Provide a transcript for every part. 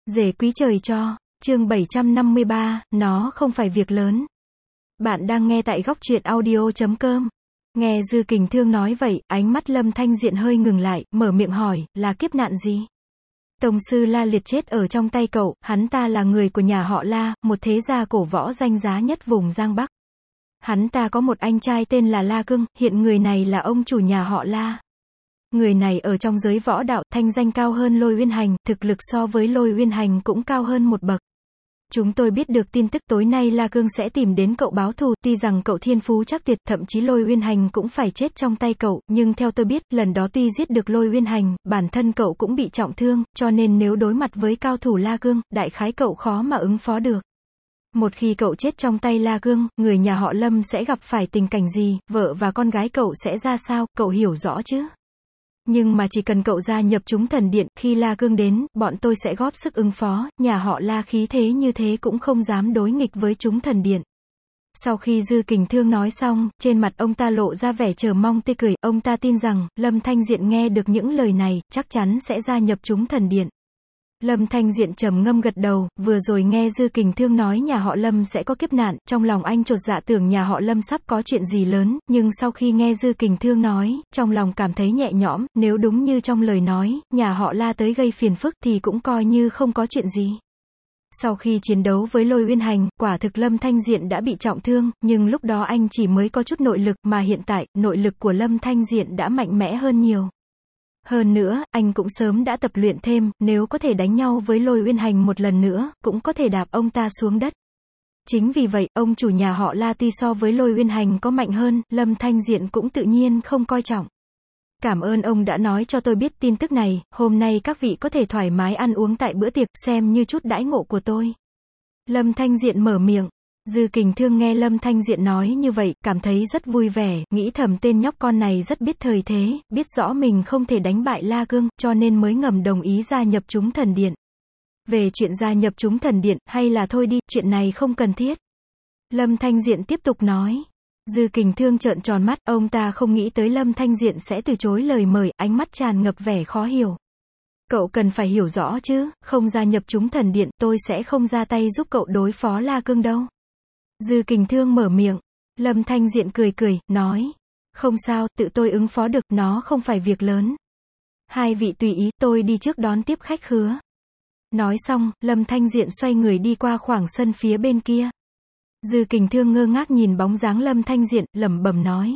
Rể quý trời cho, chương 753, nó không phải việc lớn. Bạn đang nghe tại góc truyện audio.com. Nghe Dư Kình Thương nói vậy, ánh mắt Lâm Thanh Diện hơi ngừng lại, mở miệng hỏi, là kiếp nạn gì? Tông sư La Liệt chết ở trong tay cậu, hắn ta là người của nhà họ La, một thế gia cổ võ danh giá nhất vùng Giang Bắc. Hắn ta có một anh trai tên là La Cương, hiện người này là ông chủ nhà họ La. Người này ở trong giới võ đạo, thanh danh cao hơn Lôi Uyên Hành, thực lực so với Lôi Uyên Hành cũng cao hơn một bậc. Chúng tôi biết được tin tức tối nay La Cương sẽ tìm đến cậu báo thù, tuy rằng cậu thiên phú chắc tuyệt, thậm chí Lôi Uyên Hành cũng phải chết trong tay cậu, nhưng theo tôi biết, lần đó tuy giết được Lôi Uyên Hành, bản thân cậu cũng bị trọng thương, cho nên nếu đối mặt với cao thủ La Cương, đại khái cậu khó mà ứng phó được. Một khi cậu chết trong tay La Cương, người nhà họ Lâm sẽ gặp phải tình cảnh gì, vợ và con gái cậu sẽ ra sao, cậu hiểu rõ chứ? Nhưng mà chỉ cần cậu gia nhập chúng thần điện, khi La Cương đến, bọn tôi sẽ góp sức ứng phó, nhà họ La khí thế như thế cũng không dám đối nghịch với chúng thần điện. Sau khi Dư Kình Thương nói xong, trên mặt ông ta lộ ra vẻ chờ mong tươi cười, ông ta tin rằng, Lâm Thanh Diện nghe được những lời này, chắc chắn sẽ gia nhập chúng thần điện. Lâm Thanh Diện trầm ngâm gật đầu, vừa rồi nghe Dư Kình Thương nói nhà họ Lâm sẽ có kiếp nạn, trong lòng anh chột dạ tưởng nhà họ Lâm sắp có chuyện gì lớn, nhưng sau khi nghe Dư Kình Thương nói, trong lòng cảm thấy nhẹ nhõm, nếu đúng như trong lời nói, nhà họ La tới gây phiền phức thì cũng coi như không có chuyện gì. Sau khi chiến đấu với Lôi Uyên Hành, quả thực Lâm Thanh Diện đã bị trọng thương, nhưng lúc đó anh chỉ mới có chút nội lực, mà hiện tại, nội lực của Lâm Thanh Diện đã mạnh mẽ hơn nhiều. Hơn nữa, anh cũng sớm đã tập luyện thêm, nếu có thể đánh nhau với Lôi Uyên Hành một lần nữa, cũng có thể đạp ông ta xuống đất. Chính vì vậy, ông chủ nhà họ La tuy so với Lôi Uyên Hành có mạnh hơn, Lâm Thanh Diện cũng tự nhiên không coi trọng. Cảm ơn ông đã nói cho tôi biết tin tức này, hôm nay các vị có thể thoải mái ăn uống tại bữa tiệc, xem như chút đãi ngộ của tôi. Lâm Thanh Diện mở miệng. Dư Kình Thương nghe Lâm Thanh Diện nói như vậy, cảm thấy rất vui vẻ, nghĩ thầm tên nhóc con này rất biết thời thế, biết rõ mình không thể đánh bại La Cương, cho nên mới ngầm đồng ý gia nhập chúng thần điện. Về chuyện gia nhập chúng thần điện, hay là thôi đi, chuyện này không cần thiết. Lâm Thanh Diện tiếp tục nói. Dư Kình Thương trợn tròn mắt, ông ta không nghĩ tới Lâm Thanh Diện sẽ từ chối lời mời, ánh mắt tràn ngập vẻ khó hiểu. Cậu cần phải hiểu rõ chứ, không gia nhập chúng thần điện, tôi sẽ không ra tay giúp cậu đối phó La Cương đâu. Dư Kình Thương mở miệng. Lâm Thanh Diện cười cười, nói. Không sao, tự tôi ứng phó được, nó không phải việc lớn. Hai vị tùy ý, tôi đi trước đón tiếp khách khứa. Nói xong, Lâm Thanh Diện xoay người đi qua khoảng sân phía bên kia. Dư Kình Thương ngơ ngác nhìn bóng dáng Lâm Thanh Diện, lẩm bẩm nói.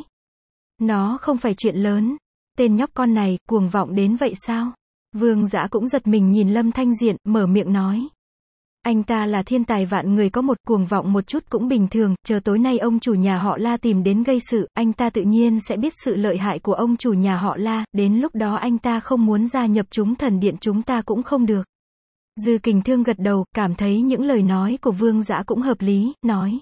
Nó không phải chuyện lớn. Tên nhóc con này, cuồng vọng đến vậy sao? Vương Dã cũng giật mình nhìn Lâm Thanh Diện, mở miệng nói. Anh ta là thiên tài vạn người có một, cuồng vọng một chút cũng bình thường, chờ tối nay ông chủ nhà họ La tìm đến gây sự, anh ta tự nhiên sẽ biết sự lợi hại của ông chủ nhà họ La, đến lúc đó anh ta không muốn gia nhập chúng thần điện chúng ta cũng không được. Dư Kình Thương gật đầu, cảm thấy những lời nói của Vương Dã cũng hợp lý, nói.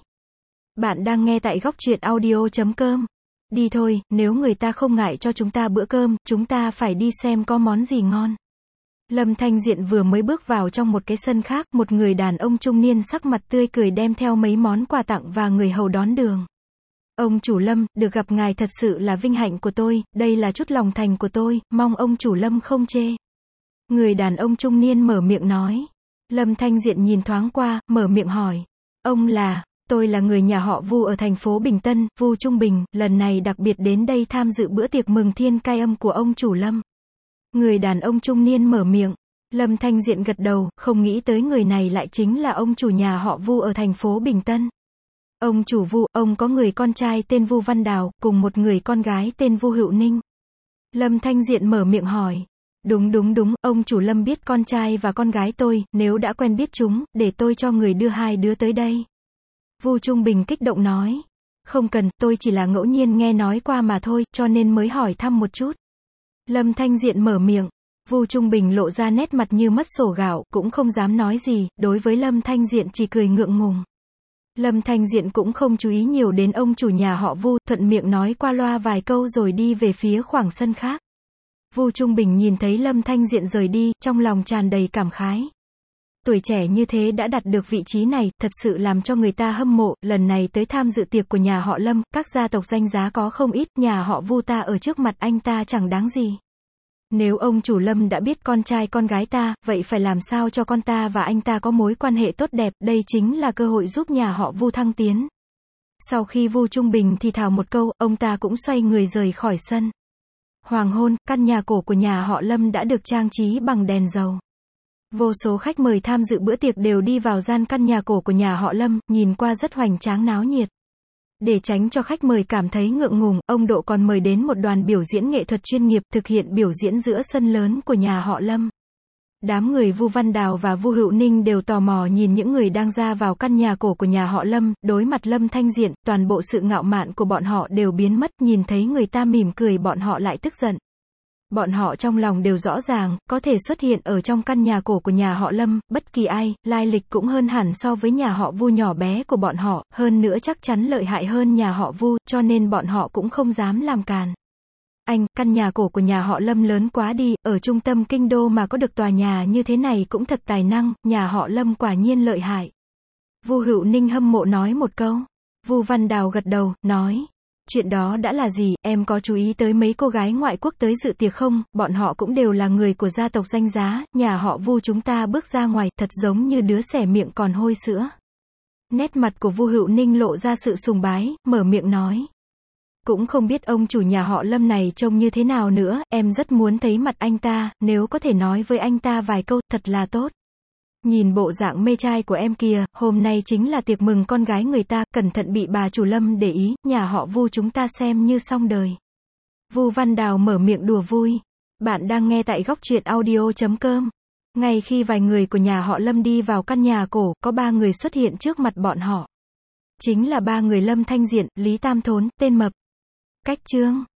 Bạn đang nghe tại góc truyện audio.com. Đi thôi, nếu người ta không ngại cho chúng ta bữa cơm, chúng ta phải đi xem có món gì ngon. Lâm Thanh Diện vừa mới bước vào trong một cái sân khác, một người đàn ông trung niên sắc mặt tươi cười đem theo mấy món quà tặng và người hầu đón đường. Ông chủ Lâm, được gặp ngài thật sự là vinh hạnh của tôi, đây là chút lòng thành của tôi, mong ông chủ Lâm không chê. Người đàn ông trung niên mở miệng nói. Lâm Thanh Diện nhìn thoáng qua, mở miệng hỏi. Ông là, tôi là người nhà họ Vu ở thành phố Bình Tân, Vu Trung Bình, lần này đặc biệt đến đây tham dự bữa tiệc mừng thiên cai âm của ông chủ Lâm. Người đàn ông trung niên mở miệng. Lâm Thanh Diện gật đầu, không nghĩ tới người này lại chính là ông chủ nhà họ Vu ở thành phố Bình Tân. Ông chủ Vu, ông có người con trai tên Vu Văn Đào, cùng một người con gái tên Vu Hữu Ninh. Lâm Thanh Diện mở miệng hỏi. Đúng, ông chủ Lâm biết con trai và con gái tôi, nếu đã quen biết chúng, để tôi cho người đưa hai đứa tới đây. Vu Trung Bình kích động nói. Không cần, tôi chỉ là ngẫu nhiên nghe nói qua mà thôi, cho nên mới hỏi thăm một chút. Lâm Thanh Diện mở miệng. Vu Trung Bình lộ ra nét mặt như mất sổ gạo, cũng không dám nói gì, đối với Lâm Thanh Diện chỉ cười ngượng ngùng. Lâm Thanh Diện cũng không chú ý nhiều đến ông chủ nhà họ Vu, thuận miệng nói qua loa vài câu rồi đi về phía khoảng sân khác. Vu Trung Bình nhìn thấy Lâm Thanh Diện rời đi, trong lòng tràn đầy cảm khái. Tuổi trẻ như thế đã đạt được vị trí này, thật sự làm cho người ta hâm mộ, lần này tới tham dự tiệc của nhà họ Lâm, các gia tộc danh giá có không ít, nhà họ Vu ta ở trước mặt anh ta chẳng đáng gì. Nếu ông chủ Lâm đã biết con trai con gái ta, vậy phải làm sao cho con ta và anh ta có mối quan hệ tốt đẹp, đây chính là cơ hội giúp nhà họ Vu thăng tiến. Sau khi Vu Trung Bình thì thào một câu, ông ta cũng xoay người rời khỏi sân. Hoàng hôn, căn nhà cổ của nhà họ Lâm đã được trang trí bằng đèn dầu. Vô số khách mời tham dự bữa tiệc đều đi vào gian căn nhà cổ của nhà họ Lâm, nhìn qua rất hoành tráng náo nhiệt. Để tránh cho khách mời cảm thấy ngượng ngùng, ông Độ còn mời đến một đoàn biểu diễn nghệ thuật chuyên nghiệp thực hiện biểu diễn giữa sân lớn của nhà họ Lâm. Đám người Vu Văn Đào và Vu Hữu Ninh đều tò mò nhìn những người đang ra vào căn nhà cổ của nhà họ Lâm, đối mặt Lâm Thanh Diện, toàn bộ sự ngạo mạn của bọn họ đều biến mất, nhìn thấy người ta mỉm cười bọn họ lại tức giận. Bọn họ trong lòng đều rõ ràng, có thể xuất hiện ở trong căn nhà cổ của nhà họ Lâm, bất kỳ ai, lai lịch cũng hơn hẳn so với nhà họ Vu nhỏ bé của bọn họ, hơn nữa chắc chắn lợi hại hơn nhà họ Vu, cho nên bọn họ cũng không dám làm càn. Anh, căn nhà cổ của nhà họ Lâm lớn quá đi, ở trung tâm kinh đô mà có được tòa nhà như thế này cũng thật tài năng, nhà họ Lâm quả nhiên lợi hại. Vu Hữu Ninh hâm mộ nói một câu. Vu Văn Đào gật đầu, nói. Chuyện đó đã là gì, em có chú ý tới mấy cô gái ngoại quốc tới dự tiệc không, bọn họ cũng đều là người của gia tộc danh giá, nhà họ Vu chúng ta bước ra ngoài, thật giống như đứa xẻ miệng còn hôi sữa. Nét mặt của Vu Hữu Ninh lộ ra sự sùng bái, mở miệng nói. Cũng không biết ông chủ nhà họ Lâm này trông như thế nào nữa, em rất muốn thấy mặt anh ta, nếu có thể nói với anh ta vài câu, thật là tốt. Nhìn bộ dạng mê trai của em kìa, hôm nay chính là tiệc mừng con gái người ta, cẩn thận bị bà chủ Lâm để ý, nhà họ Vu chúng ta xem như xong đời. Vu Văn Đào mở miệng đùa vui. Bạn đang nghe tại góc truyện audio.com. Ngay khi vài người của nhà họ Lâm đi vào căn nhà cổ, có 3 người xuất hiện trước mặt bọn họ. Chính là 3 người Lâm Thanh Diện, Lý Tam Thốn, tên Mập. Cách chương